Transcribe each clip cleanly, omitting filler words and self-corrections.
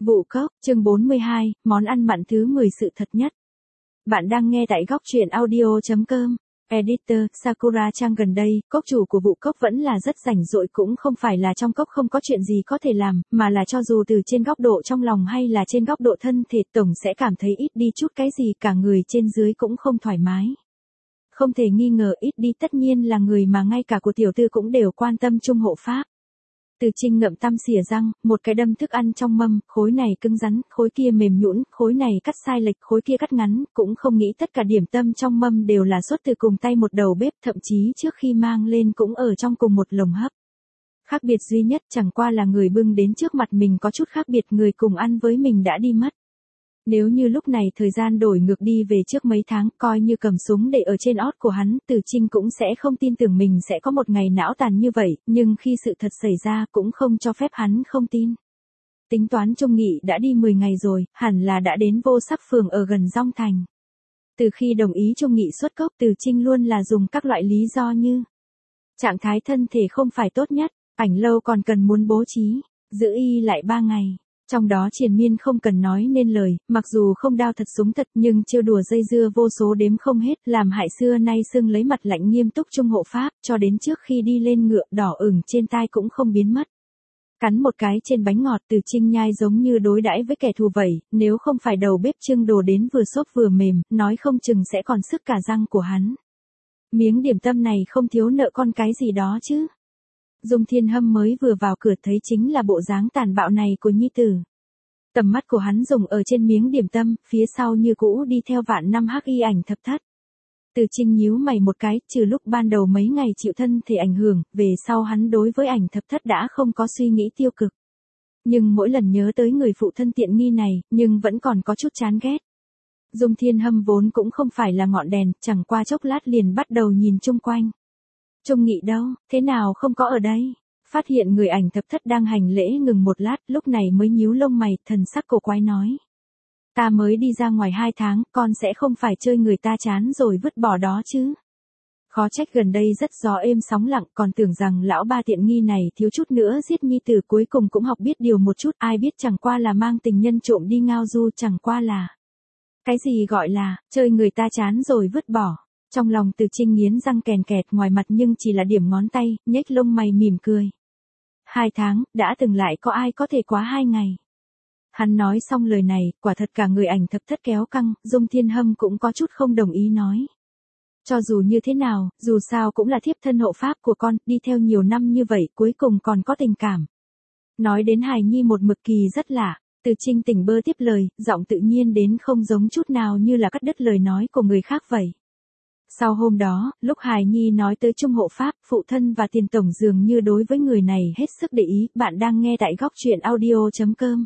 Vụ cốc, chương 42, món ăn mặn thứ 10 sự thật nhất. Bạn đang nghe tại góc truyện audio.com. Editor, Sakura Trang gần đây, cốc chủ của vụ cốc vẫn là rất rảnh rỗi, cũng không phải là trong cốc không có chuyện gì có thể làm, mà là cho dù từ trên góc độ trong lòng hay là trên góc độ thân thể tổng sẽ cảm thấy ít đi chút cái gì, cả người trên dưới cũng không thoải mái. Không thể nghi ngờ ít đi tất nhiên là người mà ngay cả của tiểu tư cũng đều quan tâm chung hộ pháp. Từ Trinh ngậm tăm xỉa răng, một cái đâm thức ăn trong mâm, khối này cứng rắn, khối kia mềm nhũn, khối này cắt sai lệch, khối kia cắt ngắn, cũng không nghĩ tất cả điểm tâm trong mâm đều là xuất từ cùng tay một đầu bếp, thậm chí trước khi mang lên cũng ở trong cùng một lồng hấp. Khác biệt duy nhất chẳng qua là người bưng đến trước mặt mình có chút khác biệt, người cùng ăn với mình đã đi mất. Nếu như lúc này thời gian đổi ngược đi về trước mấy tháng, coi như cầm súng để ở trên ót của hắn, Từ Trinh cũng sẽ không tin tưởng mình sẽ có một ngày não tàn như vậy, nhưng khi sự thật xảy ra cũng không cho phép hắn không tin. Tính toán Trung Nghị đã đi 10 ngày rồi, hẳn là đã đến Vô Sắc phường ở gần Dong Thành. Từ khi đồng ý Trung Nghị xuất cốc, Từ Trinh luôn là dùng các loại lý do như trạng thái thân thể không phải tốt nhất, ảnh lâu còn cần muốn bố trí, giữ y lại 3 ngày. Trong đó triền miên không cần nói nên lời, mặc dù không đao thật súng thật nhưng trêu đùa dây dưa vô số đếm không hết, làm hại xưa nay sưng lấy mặt lạnh nghiêm túc trung hộ pháp, cho đến trước khi đi lên ngựa đỏ ửng trên tai cũng không biến mất. Cắn một cái trên bánh ngọt, Từ Trinh nhai giống như đối đãi với kẻ thù vậy, nếu không phải đầu bếp trưng đồ đến vừa xốp vừa mềm, nói không chừng sẽ còn sức cả răng của hắn. Miếng điểm tâm này không thiếu nợ con cái gì đó chứ. Dung Thiên Hâm mới vừa vào cửa thấy chính là bộ dáng tàn bạo này của nhi tử. Tầm mắt của hắn dùng ở trên miếng điểm tâm, phía sau như cũ đi theo vạn năm hắc y ảnh thập thất. Từ Trinh nhíu mày một cái, trừ lúc ban đầu mấy ngày chịu thân thể ảnh hưởng, về sau hắn đối với ảnh thập thất đã không có suy nghĩ tiêu cực. Nhưng mỗi lần nhớ tới người phụ thân tiện nghi này, nhưng vẫn còn có chút chán ghét. Dung Thiên Hâm vốn cũng không phải là ngọn đèn, chẳng qua chốc lát liền bắt đầu nhìn chung quanh. Trung Nghị đâu, thế nào không có ở đây? Phát hiện người ảnh thập thất đang hành lễ ngừng một lát, lúc này mới nhíu lông mày, thần sắc cổ quái nói. Ta mới đi ra ngoài 2 tháng, con sẽ không phải chơi người ta chán rồi vứt bỏ đó chứ. Khó trách gần đây rất gió êm sóng lặng, còn tưởng rằng lão ba tiện nghi này thiếu chút nữa giết nhi tử, cuối cùng cũng học biết điều một chút, ai biết chẳng qua là mang tình nhân trộm đi ngao du, chẳng qua là. Cái gì gọi là, chơi người ta chán rồi vứt bỏ. Trong lòng Từ Trinh nghiến răng kèn kẹt, ngoài mặt nhưng chỉ là điểm ngón tay, nhếch lông mày mỉm cười. 2 tháng, đã từng lại có ai có thể quá 2 ngày. Hắn nói xong lời này, quả thật cả người ảnh thập thất kéo căng, Dung Thiên Hâm cũng có chút không đồng ý nói. Cho dù như thế nào, dù sao cũng là thiếp thân hộ pháp của con, đi theo nhiều năm như vậy, cuối cùng còn có tình cảm. Nói đến hài nhi một mực kỳ rất lạ, Từ Trinh tỉnh bơ tiếp lời, giọng tự nhiên đến không giống chút nào như là cắt đứt lời nói của người khác vậy. Sau hôm đó, lúc Hài Nhi nói tới Trung hộ pháp, phụ thân và tiền tổng dường như đối với người này hết sức để ý, bạn đang nghe tại góc truyện audio.com.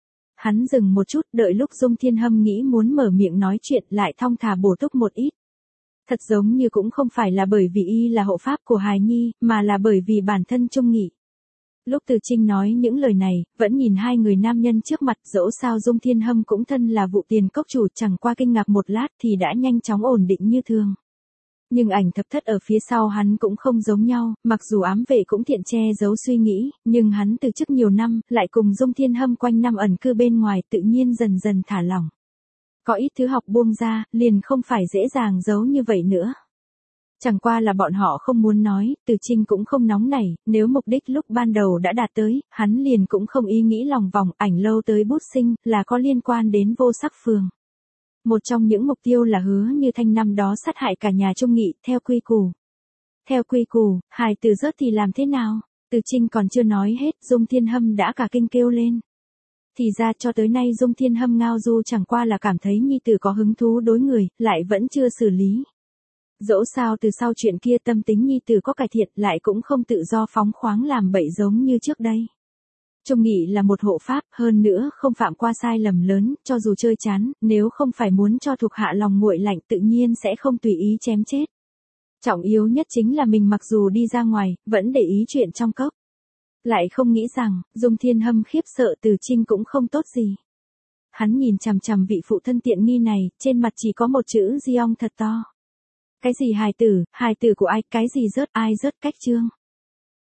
Hắn dừng một chút, đợi lúc Dung Thiên Hâm nghĩ muốn mở miệng nói chuyện lại thong thả bổ túc một ít. Thật giống như cũng không phải là bởi vì y là hộ pháp của Hài Nhi, mà là bởi vì bản thân Trung Nghị. Lúc Từ Trinh nói những lời này, vẫn nhìn hai người nam nhân trước mặt, dẫu sao Dung Thiên Hâm cũng thân là vụ tiền cốc chủ, chẳng qua kinh ngạc một lát thì đã nhanh chóng ổn định như thường. Nhưng ảnh thập thất ở phía sau hắn cũng không giống nhau, mặc dù ám vệ cũng thiện che giấu suy nghĩ, nhưng hắn từ chức nhiều năm, lại cùng Dung Thiên Hâm quanh năm ẩn cư bên ngoài, tự nhiên dần dần thả lỏng. Có ít thứ học buông ra, liền không phải dễ dàng giấu như vậy nữa. Chẳng qua là bọn họ không muốn nói, Từ Trinh cũng không nóng nảy, nếu mục đích lúc ban đầu đã đạt tới, hắn liền cũng không ý nghĩ lòng vòng, ảnh lâu tới bút sinh, là có liên quan đến Vô Sắc phường. Một trong những mục tiêu là hứa như thanh năm đó sát hại cả nhà Trung Nghị, theo quy củ. Theo quy củ, hài tử rớt thì làm thế nào? Từ Trinh còn chưa nói hết, Dung Thiên Hâm đã cả kinh kêu lên. Thì ra cho tới nay Dung Thiên Hâm ngao du chẳng qua là cảm thấy nhi tử có hứng thú đối người, lại vẫn chưa xử lý. Dẫu sao từ sau chuyện kia tâm tính nhi tử có cải thiện, lại cũng không tự do phóng khoáng làm bậy giống như trước đây. Trung Nghị là một hộ pháp, hơn nữa không phạm qua sai lầm lớn, cho dù chơi chán, nếu không phải muốn cho thuộc hạ lòng nguội lạnh tự nhiên sẽ không tùy ý chém chết. Trọng yếu nhất chính là mình mặc dù đi ra ngoài, vẫn để ý chuyện trong cốc. Lại không nghĩ rằng, Dung Thiên Hâm khiếp sợ Từ Trinh cũng không tốt gì. Hắn nhìn chằm chằm vị phụ thân tiện nghi này, trên mặt chỉ có một chữ Giong thật to. Cái gì hài tử của ai, cái gì rớt, ai rớt cách chương.